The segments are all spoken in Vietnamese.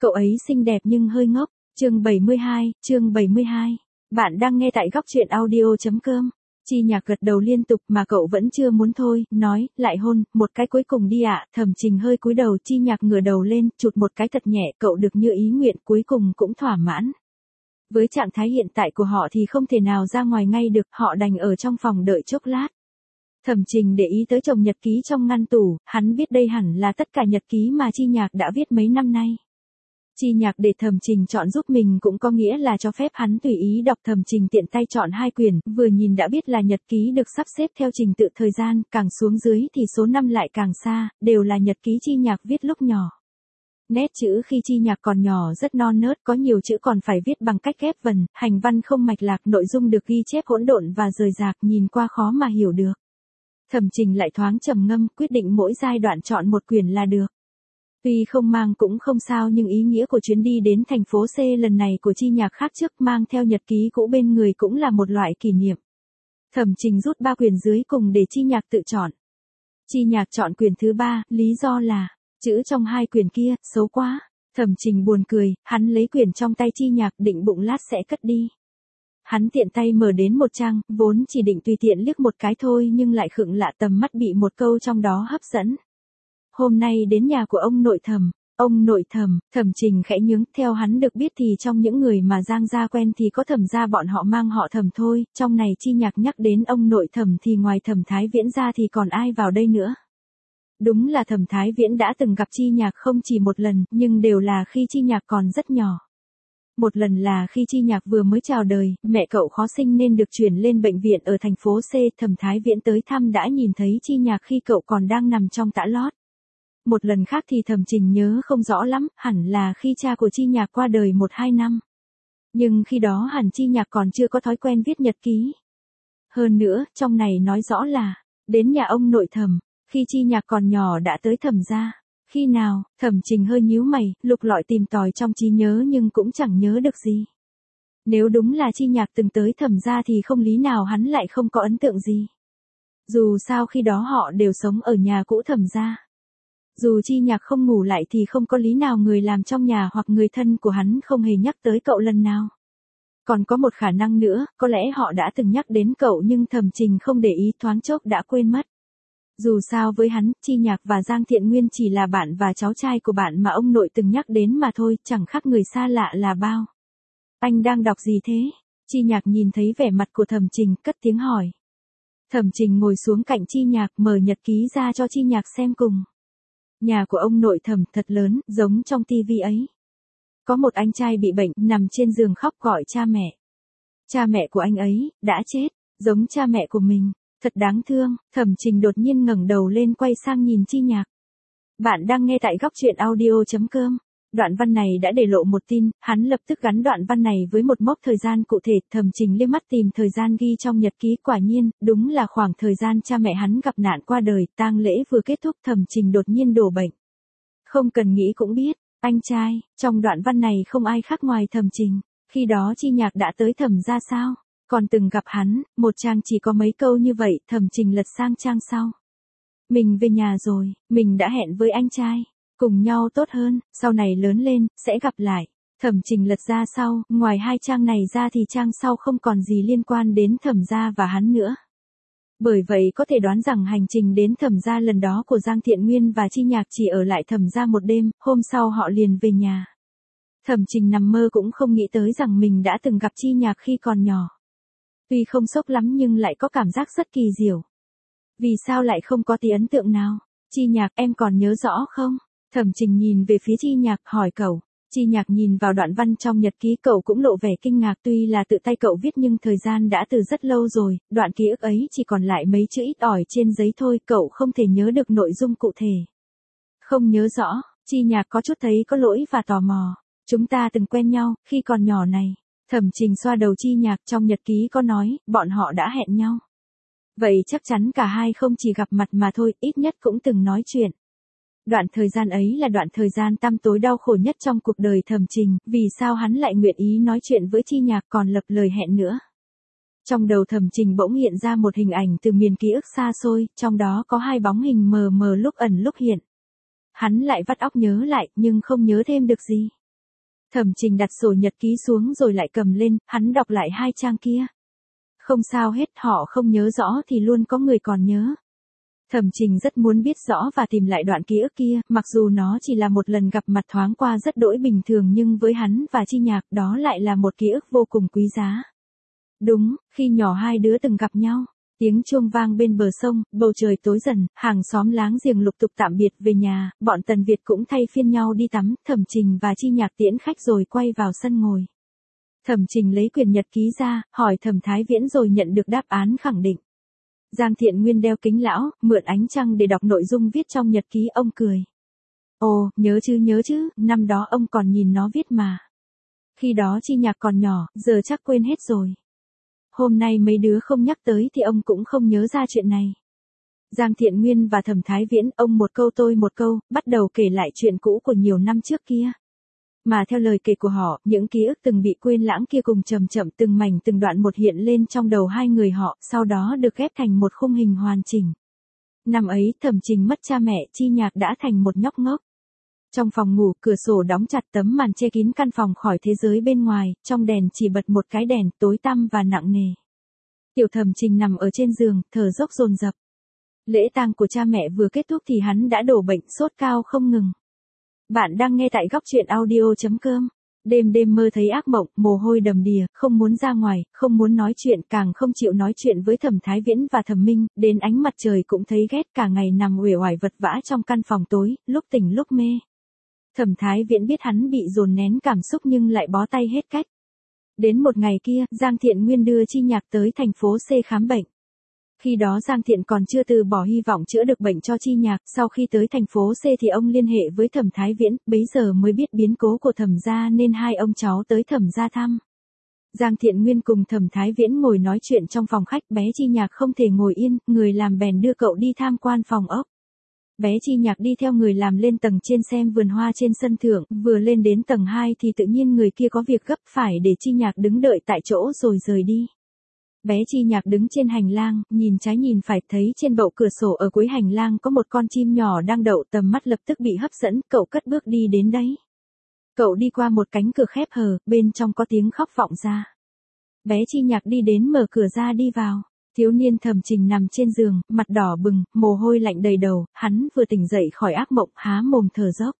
Cậu ấy xinh đẹp nhưng hơi ngốc. Chương 72. Bạn đang nghe tại góc truyện audio.com. Chi Nhạc gật đầu liên tục mà cậu vẫn chưa muốn thôi, nói, lại hôn, một cái cuối cùng đi ạ. Thẩm Trình hơi cúi đầu, Chi Nhạc ngửa đầu lên, chụt một cái thật nhẹ, cậu được như ý nguyện, cuối cùng cũng thỏa mãn. Với trạng thái hiện tại của họ thì không thể nào ra ngoài ngay được, họ đành ở trong phòng đợi chốc lát. Thẩm Trình để ý tới chồng nhật ký trong ngăn tủ, hắn biết đây hẳn là tất cả nhật ký mà Chi Nhạc đã viết mấy năm nay. Chi Nhạc để Thẩm Trình chọn giúp mình cũng có nghĩa là cho phép hắn tùy ý đọc. Thẩm Trình tiện tay chọn 2 quyển, vừa nhìn đã biết là nhật ký được sắp xếp theo trình tự thời gian, càng xuống dưới thì số năm lại càng xa, đều là nhật ký Chi Nhạc viết lúc nhỏ. Nét chữ khi Chi Nhạc còn nhỏ rất non nớt, có nhiều chữ còn phải viết bằng cách ghép vần, hành văn không mạch lạc, nội dung được ghi chép hỗn độn và rời rạc, nhìn qua khó mà hiểu được. Thẩm Trình lại thoáng trầm ngâm, quyết định mỗi giai đoạn chọn một quyển là được. Tuy không mang cũng không sao, nhưng ý nghĩa của chuyến đi đến thành phố C lần này của Chi Nhạc khác trước, mang theo nhật ký cũ bên người cũng là một loại kỷ niệm. Thẩm Trình rút 3 quyển dưới cùng để Chi Nhạc tự chọn. Chi Nhạc chọn quyển thứ 3, lý do là, chữ trong 2 quyển kia, xấu quá. Thẩm Trình buồn cười, hắn lấy quyển trong tay Chi Nhạc, định bụng lát sẽ cất đi. Hắn tiện tay mở đến một trang, vốn chỉ định tùy tiện liếc một cái thôi nhưng lại khựng lạ, tầm mắt bị một câu trong đó hấp dẫn. Hôm nay đến nhà của ông nội Thẩm. Ông nội Thẩm. Thẩm Trình khẽ nhướng, theo hắn được biết thì trong những người mà Giang gia quen thì có Thẩm gia bọn họ mang họ Thẩm thôi, trong này Chi Nhạc nhắc đến ông nội Thẩm thì ngoài Thẩm Thái Viễn ra thì còn ai vào đây nữa. Đúng là Thẩm Thái Viễn đã từng gặp Chi Nhạc không chỉ một lần, nhưng đều là khi Chi Nhạc còn rất nhỏ. Một lần là khi Chi Nhạc vừa mới chào đời, mẹ cậu khó sinh nên được chuyển lên bệnh viện ở thành phố C, Thẩm Thái Viễn tới thăm đã nhìn thấy Chi Nhạc khi cậu còn đang nằm trong tã lót. Một lần khác thì Thẩm Trình nhớ không rõ lắm, hẳn là khi cha của Chi Nhạc qua đời 1-2 năm. Nhưng khi đó hẳn Chi Nhạc còn chưa có thói quen viết nhật ký. Hơn nữa, trong này nói rõ là, đến nhà ông nội Thẩm, khi Chi Nhạc còn nhỏ đã tới Thẩm gia. Khi nào? Thẩm Trình hơi nhíu mày, lục lọi tìm tòi trong trí nhớ nhưng cũng chẳng nhớ được gì. Nếu đúng là Chi Nhạc từng tới Thẩm gia thì không lý nào hắn lại không có ấn tượng gì. Dù sao khi đó họ đều sống ở nhà cũ Thẩm gia. Dù Chi Nhạc không ngủ lại thì không có lý nào người làm trong nhà hoặc người thân của hắn không hề nhắc tới cậu lần nào. Còn có một khả năng nữa, có lẽ họ đã từng nhắc đến cậu nhưng Thẩm Trình không để ý, thoáng chốc đã quên mất. Dù sao với hắn, Chi Nhạc và Giang Thiện Nguyên chỉ là bạn và cháu trai của bạn mà ông nội từng nhắc đến mà thôi, chẳng khác người xa lạ là bao. Anh đang đọc gì thế? Chi Nhạc nhìn thấy vẻ mặt của Thẩm Trình, cất tiếng hỏi. Thẩm Trình ngồi xuống cạnh Chi Nhạc, mở nhật ký ra cho Chi Nhạc xem cùng. Nhà của ông nội Thẩm thật lớn, giống trong tivi ấy. Có một anh trai bị bệnh, nằm trên giường khóc gọi cha mẹ. Cha mẹ của anh ấy, đã chết, giống cha mẹ của mình. Thật đáng thương. Thẩm Trình đột nhiên ngẩng đầu lên, quay sang nhìn Chi Nhạc. Bạn đang nghe tại góc truyện audio.com. Đoạn văn này đã để lộ một tin, hắn lập tức gắn đoạn văn này với một mốc thời gian cụ thể. Thẩm Trình liếc mắt tìm thời gian ghi trong nhật ký, quả nhiên, đúng là khoảng thời gian cha mẹ hắn gặp nạn qua đời, tang lễ vừa kết thúc. Thẩm Trình đột nhiên đổ bệnh. Không cần nghĩ cũng biết, anh trai, trong đoạn văn này không ai khác ngoài Thẩm Trình. Khi đó Chi Nhạc đã tới Thẩm gia sao? Còn từng gặp hắn, một trang chỉ có mấy câu như vậy. Thẩm Trình lật sang trang sau. Mình về nhà rồi, mình đã hẹn với anh trai. Cùng nhau tốt hơn, sau này lớn lên, sẽ gặp lại. Thẩm Trình lật ra sau, ngoài 2 trang này ra thì trang sau không còn gì liên quan đến Thẩm gia và hắn nữa. Bởi vậy có thể đoán rằng hành trình đến Thẩm gia lần đó của Giang Thiện Nguyên và Chi Nhạc chỉ ở lại Thẩm gia một đêm, hôm sau họ liền về nhà. Thẩm Trình nằm mơ cũng không nghĩ tới rằng mình đã từng gặp Chi Nhạc khi còn nhỏ. Tuy không sốc lắm nhưng lại có cảm giác rất kỳ diệu. Vì sao lại không có tí ấn tượng nào? Chi Nhạc, em còn nhớ rõ không? Thẩm Trình nhìn về phía Chi Nhạc, hỏi cậu. Chi Nhạc nhìn vào đoạn văn trong nhật ký, cậu cũng lộ vẻ kinh ngạc, tuy là tự tay cậu viết nhưng thời gian đã từ rất lâu rồi, đoạn ký ức ấy chỉ còn lại mấy chữ ít ỏi trên giấy thôi, cậu không thể nhớ được nội dung cụ thể. Không nhớ rõ. Chi Nhạc có chút thấy có lỗi và tò mò. Chúng ta từng quen nhau, khi còn nhỏ này. Thẩm Trình xoa đầu Chi Nhạc, trong nhật ký có nói, bọn họ đã hẹn nhau. Vậy chắc chắn cả hai không chỉ gặp mặt mà thôi, ít nhất cũng từng nói chuyện. Đoạn thời gian ấy là đoạn thời gian tăm tối đau khổ nhất trong cuộc đời Thẩm Trình, vì sao hắn lại nguyện ý nói chuyện với Chi Nhạc còn lập lời hẹn nữa. Trong đầu Thẩm Trình bỗng hiện ra một hình ảnh từ miền ký ức xa xôi, trong đó có 2 bóng hình mờ mờ lúc ẩn lúc hiện. Hắn lại vắt óc nhớ lại, nhưng không nhớ thêm được gì. Thẩm Trình đặt sổ nhật ký xuống rồi lại cầm lên, hắn đọc lại 2 trang kia. Không sao hết, họ không nhớ rõ thì luôn có người còn nhớ. Thẩm Trình rất muốn biết rõ và tìm lại đoạn ký ức kia, mặc dù nó chỉ là một lần gặp mặt thoáng qua rất đỗi bình thường nhưng với hắn và Chi Nhạc đó lại là một ký ức vô cùng quý giá. Đúng, khi nhỏ hai đứa từng gặp nhau. Tiếng chuông vang bên bờ sông, bầu trời tối dần, hàng xóm láng giềng lục tục tạm biệt về nhà, bọn Tần Việt cũng thay phiên nhau đi tắm, Thẩm Trình và Chi Nhạc tiễn khách rồi quay vào sân ngồi. Thẩm Trình lấy quyển nhật ký ra, hỏi Thẩm Thái Viễn rồi nhận được đáp án khẳng định. Giang Thiện Nguyên đeo kính lão, mượn ánh trăng để đọc nội dung viết trong nhật ký, ông cười. Ồ, nhớ chứ, năm đó ông còn nhìn nó viết mà. Khi đó Chi Nhạc còn nhỏ, giờ chắc quên hết rồi. Hôm nay mấy đứa không nhắc tới thì ông cũng không nhớ ra chuyện này. Giang Thiện Nguyên và Thẩm Thái Viễn, ông một câu tôi một câu, bắt đầu kể lại chuyện cũ của nhiều năm trước kia. Mà theo lời kể của họ, những ký ức từng bị quên lãng kia cùng chậm chậm từng mảnh từng đoạn một hiện lên trong đầu hai người họ, sau đó được ghép thành một khung hình hoàn chỉnh. Năm ấy, Thẩm Trình mất cha mẹ, Chi Nhạc đã thành một nhóc ngốc. Trong phòng ngủ, cửa sổ đóng chặt, tấm màn che kín căn phòng khỏi thế giới bên ngoài, trong đèn chỉ bật một cái đèn tối tăm và nặng nề. Tiểu Thẩm Trình nằm ở trên giường, thở dốc dồn dập. Lễ tang của cha mẹ vừa kết thúc thì hắn đã đổ bệnh, sốt cao không ngừng. Bạn đang nghe tại góc truyện audio.com. Đêm đêm mơ thấy ác mộng, mồ hôi đầm đìa, không muốn ra ngoài, không muốn nói chuyện, càng không chịu nói chuyện với Thẩm Thái Viễn và Thẩm Minh, đến ánh mặt trời cũng thấy ghét, cả ngày nằm uể oải vật vã trong căn phòng tối, lúc tỉnh lúc mê. Thẩm Thái Viễn biết hắn bị dồn nén cảm xúc nhưng lại bó tay hết cách. Đến một ngày kia, Giang Thiện Nguyên đưa Chi Nhạc tới thành phố C khám bệnh. Khi đó Giang Thiện còn chưa từ bỏ hy vọng chữa được bệnh cho Chi Nhạc, sau khi tới thành phố C thì ông liên hệ với Thẩm Thái Viễn, bấy giờ mới biết biến cố của Thẩm gia nên hai ông cháu tới Thẩm gia thăm. Giang Thiện Nguyên cùng Thẩm Thái Viễn ngồi nói chuyện trong phòng khách, bé Chi Nhạc không thể ngồi yên, người làm bèn đưa cậu đi tham quan phòng ốc. Bé Chi Nhạc đi theo người làm lên tầng trên xem vườn hoa trên sân thượng, vừa lên đến tầng 2 thì tự nhiên người kia có việc gấp phải để Chi Nhạc đứng đợi tại chỗ rồi rời đi. Bé Chi Nhạc đứng trên hành lang, nhìn trái nhìn phải, thấy trên bậu cửa sổ ở cuối hành lang có một con chim nhỏ đang đậu, tầm mắt lập tức bị hấp dẫn, cậu cất bước đi đến đấy. Cậu đi qua một cánh cửa khép hờ, bên trong có tiếng khóc vọng ra. Bé Chi Nhạc đi đến mở cửa ra đi vào. Thiếu niên Thẩm Trình nằm trên giường, mặt đỏ bừng, mồ hôi lạnh đầy đầu, hắn vừa tỉnh dậy khỏi ác mộng, há mồm thở dốc.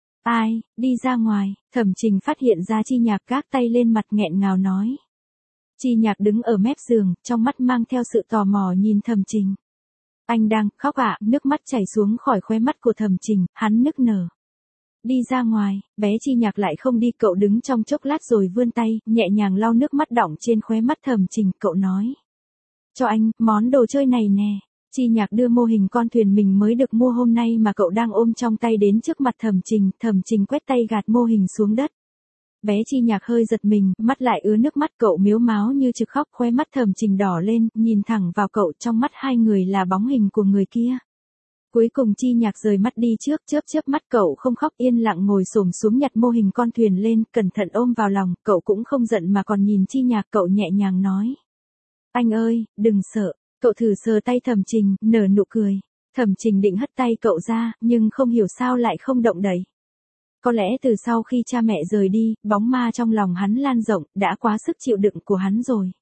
Ai, đi ra ngoài, Thẩm Trình phát hiện ra Chi Nhạc gác tay lên mặt nghẹn ngào nói. Chi Nhạc đứng ở mép giường, trong mắt mang theo sự tò mò nhìn Thẩm Trình. Anh đang khóc ạ, nước mắt chảy xuống khỏi khóe mắt của Thẩm Trình, hắn nức nở. Đi ra ngoài, bé Chi Nhạc lại không đi, cậu đứng trong chốc lát rồi vươn tay, nhẹ nhàng lau nước mắt đọng trên khóe mắt Thẩm Trình, cậu nói. Cho anh, món đồ chơi này nè. Chi Nhạc đưa mô hình con thuyền mình mới được mua hôm nay mà cậu đang ôm trong tay đến trước mặt Thẩm Trình quét tay gạt mô hình xuống đất. Bé Chi Nhạc hơi giật mình, mắt lại ứa nước mắt, cậu mếu máo như trực khóc, khóe mắt Thẩm Trình đỏ lên, nhìn thẳng vào cậu, trong mắt hai người là bóng hình của người kia. Cuối cùng Chi Nhạc rời mắt đi trước, chớp mắt, cậu không khóc, yên lặng ngồi xổm xuống nhặt mô hình con thuyền lên, cẩn thận ôm vào lòng, cậu cũng không giận mà còn nhìn Chi Nhạc, cậu nhẹ nhàng nói. Anh ơi, đừng sợ, cậu thử sờ tay Thẩm Trình, nở nụ cười. Thẩm Trình định hất tay cậu ra, nhưng không hiểu sao lại không động đậy. Có lẽ từ sau khi cha mẹ rời đi, bóng ma trong lòng hắn lan rộng, đã quá sức chịu đựng của hắn rồi.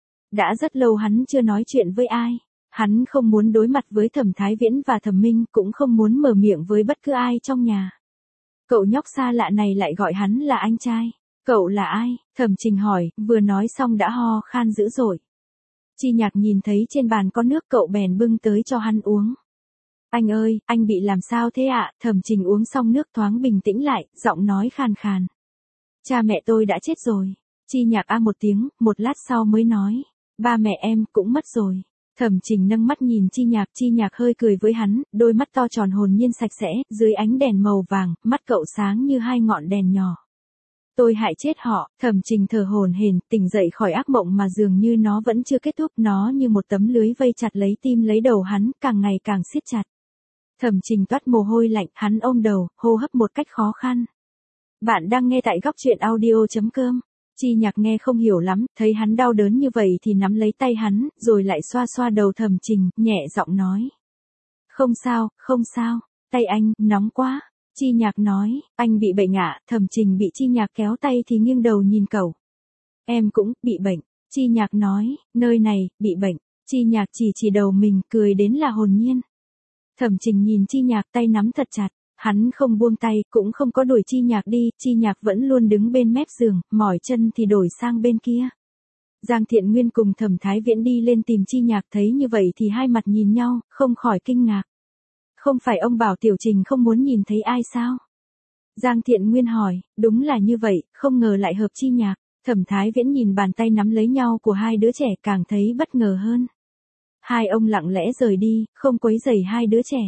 Đã rất lâu hắn chưa nói chuyện với ai. Hắn không muốn đối mặt với Thẩm Thái Viễn và Thẩm Minh, cũng không muốn mở miệng với bất cứ ai trong nhà. Cậu nhóc xa lạ này lại gọi hắn là anh trai. Cậu là ai? Thẩm Trình hỏi, vừa nói xong đã ho khan dữ dội. Chi Nhạc nhìn thấy trên bàn có nước, cậu bèn bưng tới cho hắn uống. Anh ơi, anh bị làm sao thế ạ? Thẩm Trình uống xong nước thoáng bình tĩnh lại, giọng nói khàn khàn. Cha mẹ tôi đã chết rồi. Chi Nhạc a một tiếng, một lát sau mới nói. Ba mẹ em cũng mất rồi. Thẩm Trình nâng mắt nhìn Chi Nhạc hơi cười với hắn, đôi mắt to tròn hồn nhiên sạch sẽ, dưới ánh đèn màu vàng, mắt cậu sáng như hai ngọn đèn nhỏ. Tôi hại chết họ. Thẩm Trình thở hổn hển, tỉnh dậy khỏi ác mộng mà dường như nó vẫn chưa kết thúc, nó như một tấm lưới vây chặt lấy tim lấy đầu hắn, càng ngày càng siết chặt. Thẩm Trình toát mồ hôi lạnh, hắn ôm đầu, hô hấp một cách khó khăn. Bạn đang nghe tại góc truyện audio.com. Chi Nhạc nghe không hiểu lắm, thấy hắn đau đớn như vậy thì nắm lấy tay hắn, rồi lại xoa xoa đầu Thẩm Trình, nhẹ giọng nói. Không sao, tay anh, nóng quá. Chi Nhạc nói, anh bị bệnh ạ. Thẩm Trình bị Chi Nhạc kéo tay thì nghiêng đầu nhìn cậu. Em cũng, bị bệnh. Chi Nhạc nói, nơi này, bị bệnh. Chi Nhạc chỉ đầu mình, cười đến là hồn nhiên. Thẩm Trình nhìn Chi Nhạc tay nắm thật chặt. Hắn không buông tay, cũng không có đuổi Chi Nhạc đi, Chi Nhạc vẫn luôn đứng bên mép giường, mỏi chân thì đổi sang bên kia. Giang Thiện Nguyên cùng Thẩm Thái Viễn đi lên tìm Chi Nhạc, thấy như vậy thì hai mặt nhìn nhau, không khỏi kinh ngạc. Không phải ông bảo Tiểu Trình không muốn nhìn thấy ai sao? Giang Thiện Nguyên hỏi, đúng là như vậy, không ngờ lại hợp Chi Nhạc. Thẩm Thái Viễn nhìn bàn tay nắm lấy nhau của hai đứa trẻ càng thấy bất ngờ hơn. Hai ông lặng lẽ rời đi, không quấy rầy hai đứa trẻ.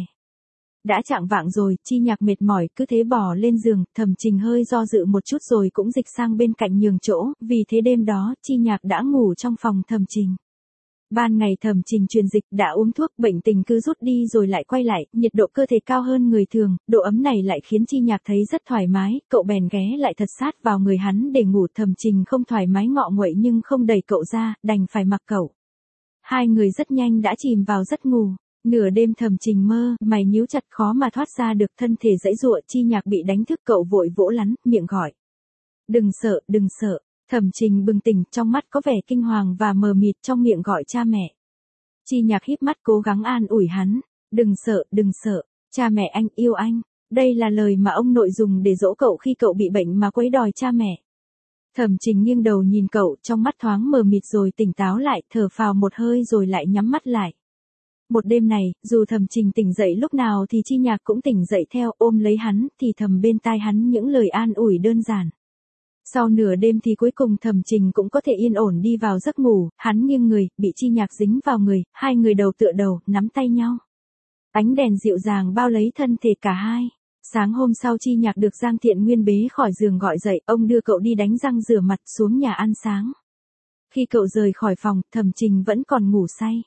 Đã chạng vạng rồi, Chi Nhạc mệt mỏi, cứ thế bỏ lên giường, Thẩm Trình hơi do dự một chút rồi cũng dịch sang bên cạnh nhường chỗ, vì thế đêm đó, Chi Nhạc đã ngủ trong phòng Thẩm Trình. Ban ngày Thẩm Trình truyền dịch, đã uống thuốc, bệnh tình cứ rút đi rồi lại quay lại, nhiệt độ cơ thể cao hơn người thường, độ ấm này lại khiến Chi Nhạc thấy rất thoải mái, cậu bèn ghé lại thật sát vào người hắn để ngủ. Thẩm Trình không thoải mái ngọ nguậy nhưng không đẩy cậu ra, đành phải mặc cậu. Hai người rất nhanh đã chìm vào giấc ngủ. Nửa đêm Thẩm Trình mơ, mày nhíu chặt khó mà thoát ra được, thân thể giãy giụa. Chi Nhạc bị đánh thức, cậu vội vỗ lắn, miệng gọi. Đừng sợ, đừng sợ. Thẩm Trình bừng tỉnh, trong mắt có vẻ kinh hoàng và mờ mịt, trong miệng gọi cha mẹ. Chi Nhạc híp mắt cố gắng an ủi hắn. Đừng sợ, đừng sợ. Cha mẹ anh yêu anh. Đây là lời mà ông nội dùng để dỗ cậu khi cậu bị bệnh mà quấy đòi cha mẹ. Thẩm Trình nghiêng đầu nhìn cậu, trong mắt thoáng mờ mịt rồi tỉnh táo lại, thở phào một hơi rồi lại nhắm mắt lại. Một đêm này, dù Thẩm Trình tỉnh dậy lúc nào thì Chi Nhạc cũng tỉnh dậy theo, ôm lấy hắn, thì thầm bên tai hắn những lời an ủi đơn giản. Sau nửa đêm thì cuối cùng Thẩm Trình cũng có thể yên ổn đi vào giấc ngủ, hắn nghiêng người, bị Chi Nhạc dính vào người, hai người đầu tựa đầu, nắm tay nhau. Ánh đèn dịu dàng bao lấy thân thể cả hai. Sáng hôm sau Chi Nhạc được Giang Thiện Nguyên bế khỏi giường gọi dậy, ông đưa cậu đi đánh răng rửa mặt xuống nhà ăn sáng. Khi cậu rời khỏi phòng, Thẩm Trình vẫn còn ngủ say.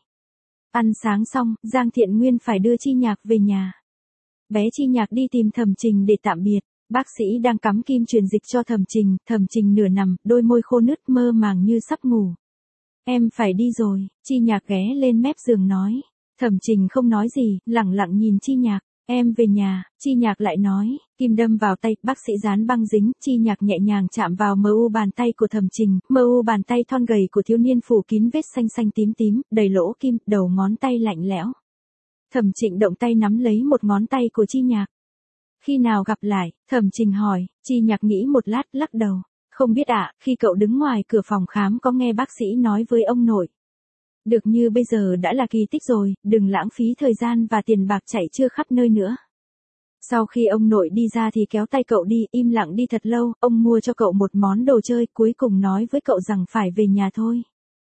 Ăn sáng xong, Giang Thiện Nguyên phải đưa Chi Nhạc về nhà. Bé Chi Nhạc đi tìm Thẩm Trình để tạm biệt. Bác sĩ đang cắm kim truyền dịch cho Thẩm Trình nửa nằm, đôi môi khô nứt mơ màng như sắp ngủ. Em phải đi rồi, Chi Nhạc ghé lên mép giường nói. Thẩm Trình không nói gì, lẳng lặng nhìn Chi Nhạc. Em về nhà, Chi Nhạc lại nói, kim đâm vào tay, bác sĩ dán băng dính, Chi Nhạc nhẹ nhàng chạm vào mờ u bàn tay của Thẩm Trình, mờ u bàn tay thon gầy của thiếu niên phủ kín vết xanh xanh tím tím, đầy lỗ kim, đầu ngón tay lạnh lẽo. Thẩm Trình động tay nắm lấy một ngón tay của Chi Nhạc. Khi nào gặp lại, Thẩm Trình hỏi. Chi Nhạc nghĩ một lát, lắc đầu. Không biết ạ, khi cậu đứng ngoài cửa phòng khám có nghe bác sĩ nói với ông nội. Được như bây giờ đã là kỳ tích rồi, đừng lãng phí thời gian và tiền bạc chạy chưa khắp nơi nữa. Sau khi ông nội đi ra thì kéo tay cậu đi, im lặng đi thật lâu, ông mua cho cậu một món đồ chơi, cuối cùng nói với cậu rằng phải về nhà thôi.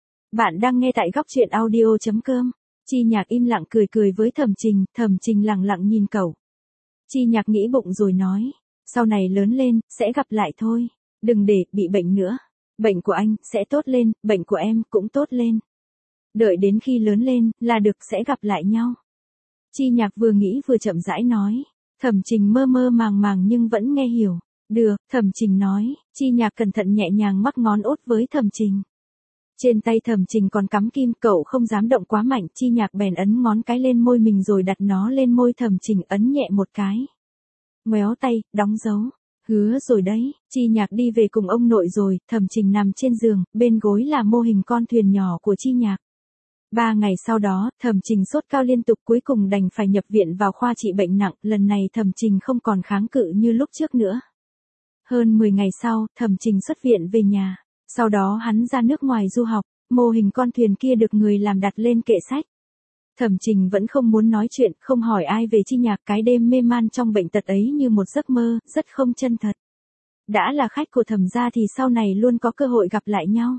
Bạn đang nghe tại goctruyện.audio.com. Chi Nhạc im lặng cười với Thẩm Trình lặng lặng nhìn cậu. Chi Nhạc nghĩ bụng rồi nói, sau này lớn lên, sẽ gặp lại thôi. Đừng để bị bệnh nữa. Bệnh của anh sẽ tốt lên, bệnh của em cũng tốt lên. Đợi đến khi lớn lên, là được sẽ gặp lại nhau. Chi Nhạc vừa nghĩ vừa chậm rãi nói. Thẩm Trình mơ màng nhưng vẫn nghe hiểu. Được, Thẩm Trình nói. Chi Nhạc cẩn thận nhẹ nhàng mắc ngón út với Thẩm Trình. Trên tay Thẩm Trình còn cắm kim, cậu không dám động quá mạnh, Chi Nhạc bèn ấn ngón cái lên môi mình rồi đặt nó lên môi Thẩm Trình, ấn nhẹ một cái. Ngoéo tay, đóng dấu. Hứa rồi đấy. Chi Nhạc đi về cùng ông nội rồi, Thẩm Trình nằm trên giường, bên gối là mô hình con thuyền nhỏ của Chi Nhạc. 3 ngày sau đó, Thẩm Trình sốt cao liên tục, cuối cùng đành phải nhập viện vào khoa trị bệnh nặng, lần này Thẩm Trình không còn kháng cự như lúc trước nữa. Hơn 10 ngày sau, Thẩm Trình xuất viện về nhà. Sau đó hắn ra nước ngoài du học, mô hình con thuyền kia được người làm đặt lên kệ sách. Thẩm Trình vẫn không muốn nói chuyện, không hỏi ai về Chi Nhạc, cái đêm mê man trong bệnh tật ấy như một giấc mơ, rất không chân thật. Đã là khách của Thẩm gia thì sau này luôn có cơ hội gặp lại nhau.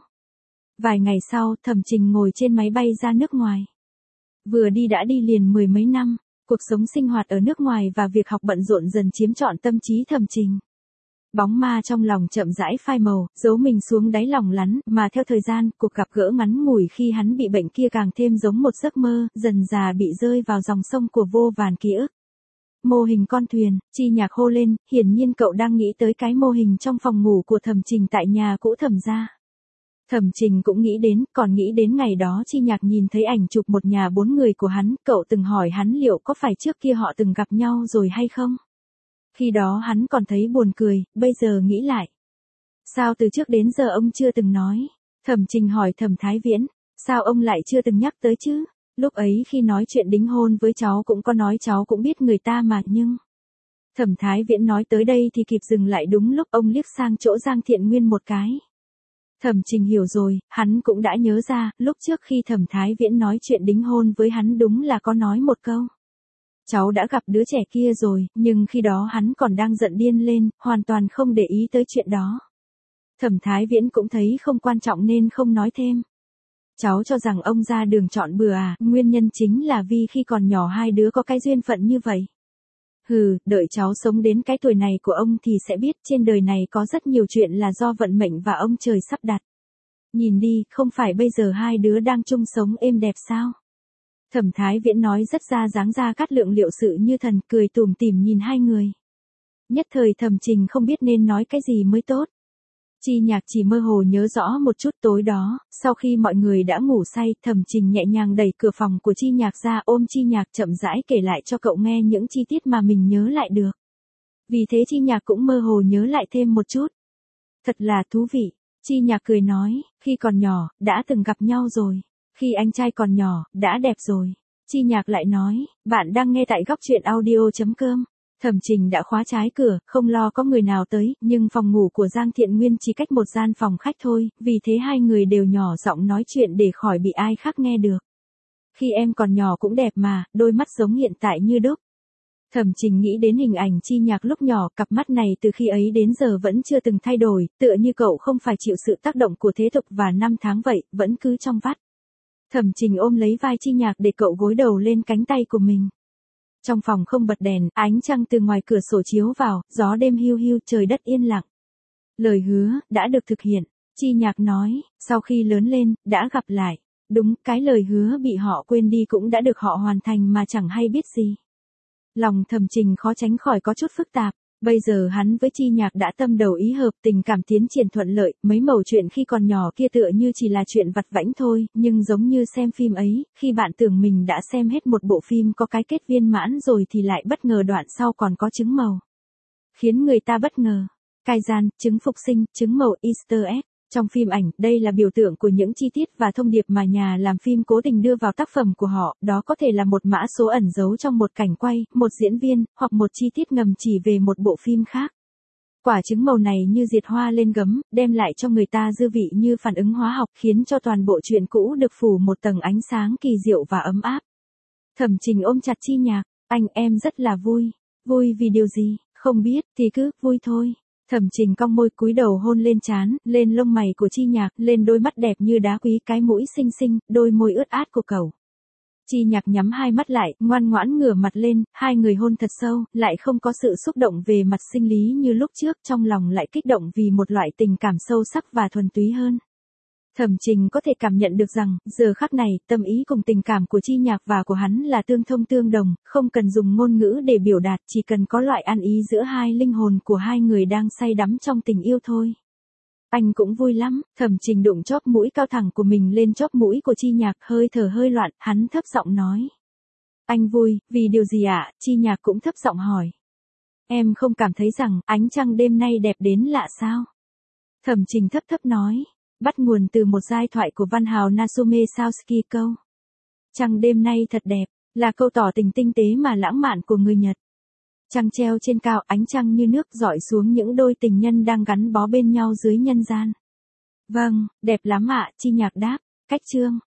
Vài ngày sau, Thẩm Trình ngồi trên máy bay ra nước ngoài. Vừa đi đã đi liền 10 mấy năm, cuộc sống sinh hoạt ở nước ngoài và việc học bận rộn dần chiếm trọn tâm trí Thẩm Trình. Bóng ma trong lòng chậm rãi phai màu, giấu mình xuống đáy lòng lắn, mà theo thời gian, cuộc gặp gỡ ngắn ngủi khi hắn bị bệnh kia càng thêm giống một giấc mơ, dần dà bị rơi vào dòng sông của vô vàn ký ức. Mô hình con thuyền, Chi Nhạc hô lên, hiển nhiên cậu đang nghĩ tới cái mô hình trong phòng ngủ của Thẩm Trình tại nhà cũ Thẩm gia. Thẩm Trình cũng nghĩ đến, còn nghĩ đến ngày đó Chi Nhạc nhìn thấy ảnh chụp một nhà 4 người của hắn, cậu từng hỏi hắn liệu có phải trước kia họ từng gặp nhau rồi hay không. Khi đó hắn còn thấy buồn cười, bây giờ nghĩ lại. Sao từ trước đến giờ ông chưa từng nói? Thẩm Trình hỏi Thẩm Thái Viễn, sao ông lại chưa từng nhắc tới chứ? Lúc ấy khi nói chuyện đính hôn với cháu cũng có nói cháu cũng biết người ta mà nhưng... Thẩm Thái Viễn nói tới đây thì kịp dừng lại đúng lúc ông liếc sang chỗ Giang Thiện Nguyên một cái. Thẩm Trình hiểu rồi, hắn cũng đã nhớ ra, lúc trước khi Thẩm Thái Viễn nói chuyện đính hôn với hắn đúng là có nói một câu. Cháu đã gặp đứa trẻ kia rồi, nhưng khi đó hắn còn đang giận điên lên, hoàn toàn không để ý tới chuyện đó. Thẩm Thái Viễn cũng thấy không quan trọng nên không nói thêm. Cháu cho rằng ông ra đường chọn bừa à, nguyên nhân chính là vì khi còn nhỏ hai đứa có cái duyên phận như vậy. Hừ, đợi cháu sống đến cái tuổi này của ông thì sẽ biết trên đời này có rất nhiều chuyện là do vận mệnh và ông trời sắp đặt. Nhìn đi, không phải bây giờ hai đứa đang chung sống êm đẹp sao? Thẩm Thái Viễn nói rất ra dáng ra Cát Lượng liệu sự như thần, cười tủm tỉm nhìn hai người. Nhất thời Thẩm Trình không biết nên nói cái gì mới tốt. Chi Nhạc chỉ mơ hồ nhớ rõ một chút. Tối đó, sau khi mọi người đã ngủ say, Thẩm Trình nhẹ nhàng đẩy cửa phòng của Chi Nhạc ra, ôm Chi Nhạc chậm rãi kể lại cho cậu nghe những chi tiết mà mình nhớ lại được. Vì thế Chi Nhạc cũng mơ hồ nhớ lại thêm một chút. Thật là thú vị. Chi Nhạc cười nói, khi còn nhỏ, đã từng gặp nhau rồi. Khi anh trai còn nhỏ, đã đẹp rồi. Chi Nhạc lại nói, bạn đang nghe tại góc truyện audio.com. Thẩm Trình đã khóa trái cửa, không lo có người nào tới, nhưng phòng ngủ của Giang Thiện Nguyên chỉ cách một gian phòng khách thôi, vì thế hai người đều nhỏ giọng nói chuyện để khỏi bị ai khác nghe được. Khi em còn nhỏ cũng đẹp mà, đôi mắt giống hiện tại như đúc. Thẩm Trình nghĩ đến hình ảnh Chi Nhạc lúc nhỏ, cặp mắt này từ khi ấy đến giờ vẫn chưa từng thay đổi, tựa như cậu không phải chịu sự tác động của thế tục và năm tháng vậy, vẫn cứ trong vắt. Thẩm Trình ôm lấy vai Chi Nhạc để cậu gối đầu lên cánh tay của mình. Trong phòng không bật đèn, ánh trăng từ ngoài cửa sổ chiếu vào, gió đêm hiu hiu, trời đất yên lặng. Lời hứa, đã được thực hiện. Chi Nhạc nói, sau khi lớn lên, đã gặp lại. Đúng, cái lời hứa bị họ quên đi cũng đã được họ hoàn thành mà chẳng hay biết gì. Lòng Thẩm Trình khó tránh khỏi có chút phức tạp. Bây giờ hắn với Chi Nhạc đã tâm đầu ý hợp, tình cảm tiến triển thuận lợi, mấy mẩu chuyện khi còn nhỏ kia tựa như chỉ là chuyện vặt vãnh thôi, nhưng giống như xem phim ấy, khi bạn tưởng mình đã xem hết một bộ phim có cái kết viên mãn rồi thì lại bất ngờ đoạn sau còn có trứng màu. Khiến người ta bất ngờ. Cai gian, trứng phục sinh, trứng màu Easter egg. Trong phim ảnh, đây là biểu tượng của những chi tiết và thông điệp mà nhà làm phim cố tình đưa vào tác phẩm của họ, đó có thể là một mã số ẩn giấu trong một cảnh quay, một diễn viên, hoặc một chi tiết ngầm chỉ về một bộ phim khác. Quả trứng màu này như diệt hoa lên gấm, đem lại cho người ta dư vị như phản ứng hóa học, khiến cho toàn bộ chuyện cũ được phủ một tầng ánh sáng kỳ diệu và ấm áp. Thẩm Trình ôm chặt Chi Nhạc, anh em rất là vui. Vui vì điều gì, không biết, thì cứ, vui thôi. Thẩm Trình cong môi cúi đầu hôn lên trán, lên lông mày của Chi Nhạc, lên đôi mắt đẹp như đá quý, cái mũi xinh xinh, đôi môi ướt át của cậu. Chi Nhạc nhắm hai mắt lại, ngoan ngoãn ngửa mặt lên, hai người hôn thật sâu, lại không có sự xúc động về mặt sinh lý như lúc trước, trong lòng lại kích động vì một loại tình cảm sâu sắc và thuần túy hơn. Thẩm Trình có thể cảm nhận được rằng, giờ khắc này, tâm ý cùng tình cảm của Chi Nhạc và của hắn là tương thông tương đồng, không cần dùng ngôn ngữ để biểu đạt, chỉ cần có loại ăn ý giữa hai linh hồn của hai người đang say đắm trong tình yêu thôi. Anh cũng vui lắm. Thẩm Trình đụng chóp mũi cao thẳng của mình lên chóp mũi của Chi Nhạc, hơi thở hơi loạn, hắn thấp giọng nói. Anh vui, vì điều gì ạ? Chi Nhạc cũng thấp giọng hỏi. Em không cảm thấy rằng, ánh trăng đêm nay đẹp đến lạ sao? Thẩm Trình thấp thấp nói. Bắt nguồn từ một giai thoại của văn hào Natsume Soseki câu. Trăng đêm nay thật đẹp, là câu tỏ tình tinh tế mà lãng mạn của người Nhật. Trăng treo trên cao, ánh trăng như nước rọi xuống những đôi tình nhân đang gắn bó bên nhau dưới nhân gian. Vâng, đẹp lắm ạ, Chi Nhạc đáp. Cách chương.